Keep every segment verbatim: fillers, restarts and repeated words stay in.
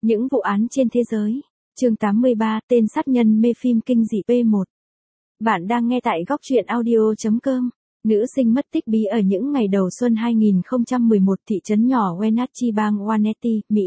Những vụ án trên thế giới. Chương tám mươi ba, tên sát nhân mê phim kinh dị P một. Bạn đang nghe tại góc truyện audio chấm com. Nữ sinh mất tích bí ở những ngày đầu xuân hai không một một, thị trấn nhỏ Wenatchee bang Wenatchee, Mỹ.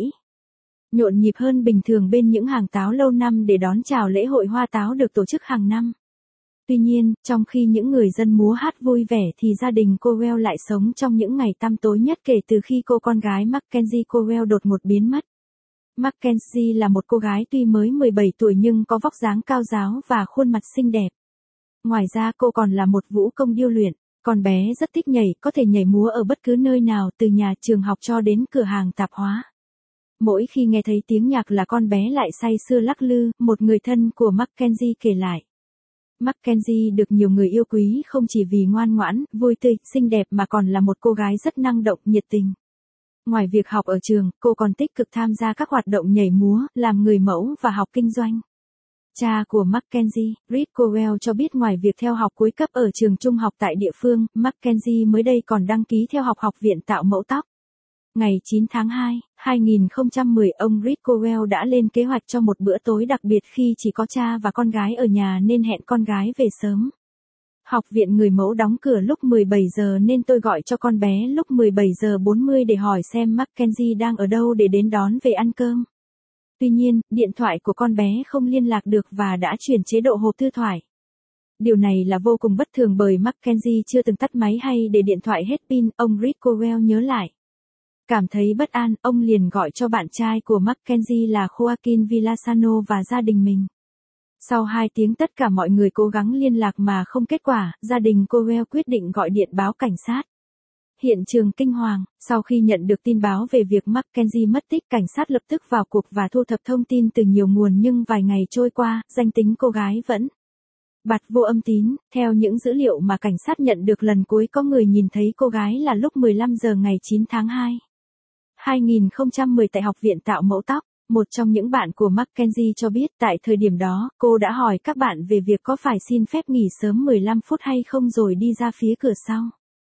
Nhộn nhịp hơn bình thường bên những hàng táo lâu năm để đón chào lễ hội hoa táo được tổ chức hàng năm. Tuy nhiên, trong khi những người dân múa hát vui vẻ thì gia đình cô Well lại sống trong những ngày tăm tối nhất kể từ khi cô con gái Mackenzie cô Well đột ngột biến mất. Mackenzie là một cô gái tuy mới mười bảy tuổi nhưng có vóc dáng cao ráo và khuôn mặt xinh đẹp. Ngoài ra cô còn là một vũ công điêu luyện, con bé rất thích nhảy, có thể nhảy múa ở bất cứ nơi nào từ nhà trường học cho đến cửa hàng tạp hóa. Mỗi khi nghe thấy tiếng nhạc là con bé lại say sưa lắc lư, một người thân của Mackenzie kể lại. Mackenzie được nhiều người yêu quý không chỉ vì ngoan ngoãn, vui tươi, xinh đẹp mà còn là một cô gái rất năng động, nhiệt tình. Ngoài việc học ở trường, cô còn tích cực tham gia các hoạt động nhảy múa, làm người mẫu và học kinh doanh. Cha của Mackenzie, Reed Cowell cho biết ngoài việc theo học cuối cấp ở trường trung học tại địa phương, Mackenzie mới đây còn đăng ký theo học học viện tạo mẫu tóc. Ngày chín tháng hai, hai nghìn không trăm mười, ông Reed Cowell đã lên kế hoạch cho một bữa tối đặc biệt khi chỉ có cha và con gái ở nhà nên hẹn con gái về sớm. Học viện người mẫu đóng cửa lúc mười bảy giờ nên tôi gọi cho con bé lúc mười bảy giờ bốn mươi để hỏi xem Mackenzie đang ở đâu để đến đón về ăn cơm. Tuy nhiên, điện thoại của con bé không liên lạc được và đã chuyển chế độ hộp thư thoại. Điều này là vô cùng bất thường bởi Mackenzie chưa từng tắt máy hay để điện thoại hết pin, ông Reed Cowell nhớ lại. Cảm thấy bất an, ông liền gọi cho bạn trai của Mackenzie là Joaquin Villasano và gia đình mình. Sau hai tiếng tất cả mọi người cố gắng liên lạc mà không kết quả, gia đình Cowell quyết định gọi điện báo cảnh sát. Hiện trường kinh hoàng, sau khi nhận được tin báo về việc Mackenzie mất tích, cảnh sát lập tức vào cuộc và thu thập thông tin từ nhiều nguồn nhưng vài ngày trôi qua, danh tính cô gái vẫn bặt vô âm tín. Theo những dữ liệu mà cảnh sát nhận được, lần cuối có người nhìn thấy cô gái là lúc mười lăm giờ ngày chín tháng hai. hai nghìn không trăm mười tại học viện tạo mẫu tóc. Một trong những bạn của Mackenzie cho biết tại thời điểm đó, cô đã hỏi các bạn về việc có phải xin phép nghỉ sớm mười lăm phút hay không rồi đi ra phía cửa sau.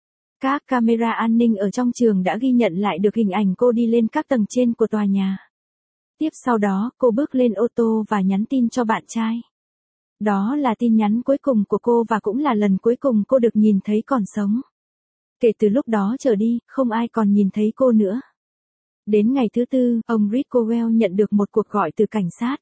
Các camera an ninh ở trong trường đã ghi nhận lại được hình ảnh cô đi lên các tầng trên của tòa nhà. Tiếp sau đó, cô bước lên ô tô và nhắn tin cho bạn trai. Đó là tin nhắn cuối cùng của cô và cũng là lần cuối cùng cô được nhìn thấy còn sống. Kể từ lúc đó trở đi, không ai còn nhìn thấy cô nữa. Đến ngày thứ tư, ông Reed Cowell nhận được một cuộc gọi từ cảnh sát.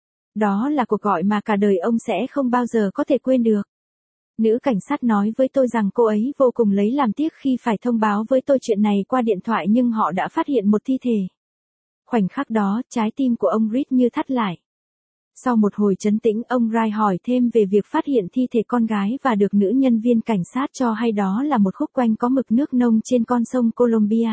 Đó là cuộc gọi mà cả đời ông sẽ không bao giờ có thể quên được. Nữ cảnh sát nói với tôi rằng cô ấy vô cùng lấy làm tiếc khi phải thông báo với tôi chuyện này qua điện thoại nhưng họ đã phát hiện một thi thể. Khoảnh khắc đó, trái tim của ông Reed như thắt lại. Sau một hồi trấn tĩnh, ông Ray hỏi thêm về việc phát hiện thi thể con gái và được nữ nhân viên cảnh sát cho hay đó là một khúc quanh có mực nước nông trên con sông Columbia.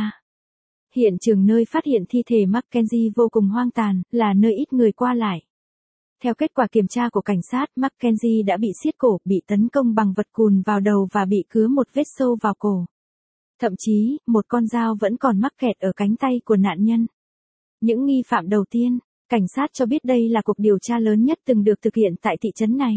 Hiện trường nơi phát hiện thi thể Mackenzie vô cùng hoang tàn, là nơi ít người qua lại. Theo kết quả kiểm tra của cảnh sát, Mackenzie đã bị siết cổ, bị tấn công bằng vật cùn vào đầu và bị cứa một vết sâu vào cổ. Thậm chí, một con dao vẫn còn mắc kẹt ở cánh tay của nạn nhân. Những nghi phạm đầu tiên, cảnh sát cho biết đây là cuộc điều tra lớn nhất từng được thực hiện tại thị trấn này.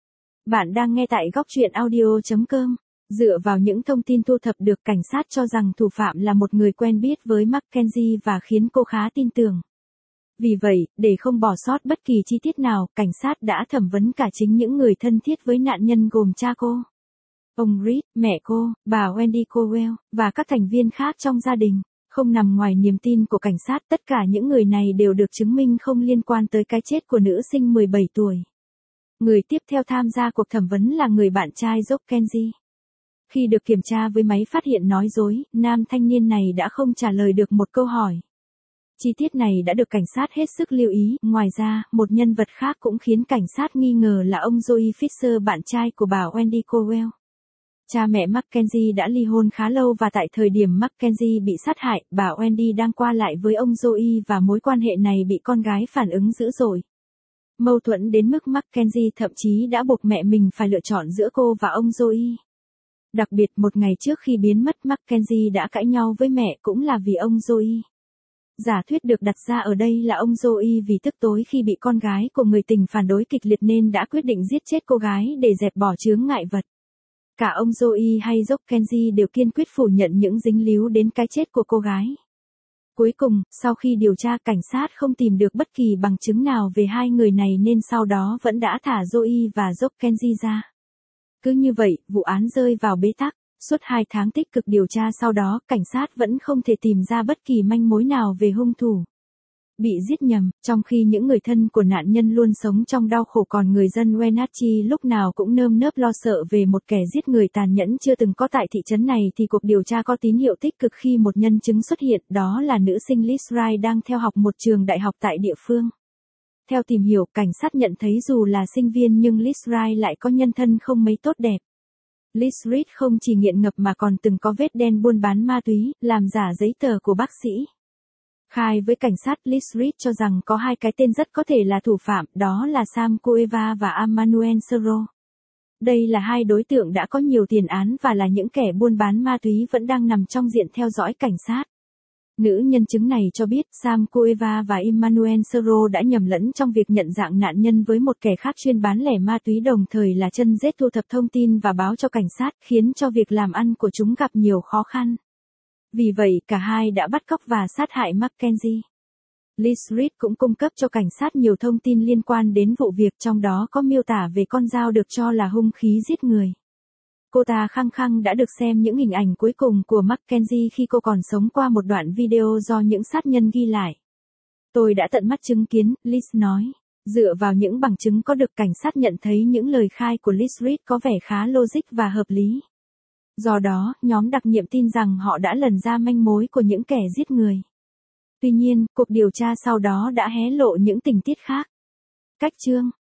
Bạn đang nghe tại góc truyện audio chấm com. Dựa vào những thông tin thu thập được, cảnh sát cho rằng thủ phạm là một người quen biết với Mackenzie và khiến cô khá tin tưởng. Vì vậy, để không bỏ sót bất kỳ chi tiết nào, cảnh sát đã thẩm vấn cả chính những người thân thiết với nạn nhân gồm cha cô, ông Reed, mẹ cô, bà Wendy Cowell, và các thành viên khác trong gia đình. Không nằm ngoài niềm tin của cảnh sát, tất cả những người này đều được chứng minh không liên quan tới cái chết của nữ sinh mười bảy tuổi. Người tiếp theo tham gia cuộc thẩm vấn là người bạn trai Joaquin. Khi được kiểm tra với máy phát hiện nói dối, nam thanh niên này đã không trả lời được một câu hỏi. Chi tiết này đã được cảnh sát hết sức lưu ý. Ngoài ra, một nhân vật khác cũng khiến cảnh sát nghi ngờ là ông Joey Fisher, bạn trai của bà Wendy Cowell. Cha mẹ Mackenzie đã ly hôn khá lâu và tại thời điểm Mackenzie bị sát hại, bà Wendy đang qua lại với ông Joey và mối quan hệ này bị con gái phản ứng dữ dội. Mâu thuẫn đến mức Mackenzie thậm chí đã buộc mẹ mình phải lựa chọn giữa cô và ông Joey. Đặc biệt một ngày trước khi biến mất, Mackenzie đã cãi nhau với mẹ cũng là vì ông Joey. Giả thuyết được đặt ra ở đây là ông Joey vì tức tối khi bị con gái của người tình phản đối kịch liệt nên đã quyết định giết chết cô gái để dẹp bỏ chướng ngại vật. Cả ông Joey hay Joaquin đều kiên quyết phủ nhận những dính líu đến cái chết của cô gái. Cuối cùng, sau khi điều tra cảnh sát không tìm được bất kỳ bằng chứng nào về hai người này nên sau đó vẫn đã thả Joey và Jock Kenzie ra. Cứ như vậy, vụ án rơi vào bế tắc. Suốt hai tháng tích cực điều tra sau đó, cảnh sát vẫn không thể tìm ra bất kỳ manh mối nào về hung thủ bị giết nhầm, trong khi những người thân của nạn nhân luôn sống trong đau khổ, còn người dân Wenatchee lúc nào cũng nơm nớp lo sợ về một kẻ giết người tàn nhẫn chưa từng có tại thị trấn này, thì cuộc điều tra có tín hiệu tích cực khi một nhân chứng xuất hiện, đó là nữ sinh Liz Wright đang theo học một trường đại học tại địa phương. Theo tìm hiểu, cảnh sát nhận thấy dù là sinh viên nhưng Liz Wright lại có nhân thân không mấy tốt đẹp. Liz Wright không chỉ nghiện ngập mà còn từng có vết đen buôn bán ma túy, làm giả giấy tờ của bác sĩ. Khai với cảnh sát, Liz Wright cho rằng có hai cái tên rất có thể là thủ phạm, đó là Sam Cueva và Emmanuel Serro. Đây là hai đối tượng đã có nhiều tiền án và là những kẻ buôn bán ma túy vẫn đang nằm trong diện theo dõi cảnh sát. Nữ nhân chứng này cho biết Sam Cueva và Emmanuel Serro đã nhầm lẫn trong việc nhận dạng nạn nhân với một kẻ khác chuyên bán lẻ ma túy, đồng thời là chân rết thu thập thông tin và báo cho cảnh sát, khiến cho việc làm ăn của chúng gặp nhiều khó khăn. Vì vậy, cả hai đã bắt cóc và sát hại Mackenzie. Liz Wright cũng cung cấp cho cảnh sát nhiều thông tin liên quan đến vụ việc, trong đó có miêu tả về con dao được cho là hung khí giết người. Cô ta khăng khăng đã được xem những hình ảnh cuối cùng của Mackenzie khi cô còn sống qua một đoạn video do những sát nhân ghi lại. Tôi đã tận mắt chứng kiến, Liz nói. Dựa vào những bằng chứng có được, cảnh sát nhận thấy những lời khai của Liz Wright có vẻ khá logic và hợp lý. Do đó, nhóm đặc nhiệm tin rằng họ đã lần ra manh mối của những kẻ giết người. Tuy nhiên, cuộc điều tra sau đó đã hé lộ những tình tiết khác. Cách chương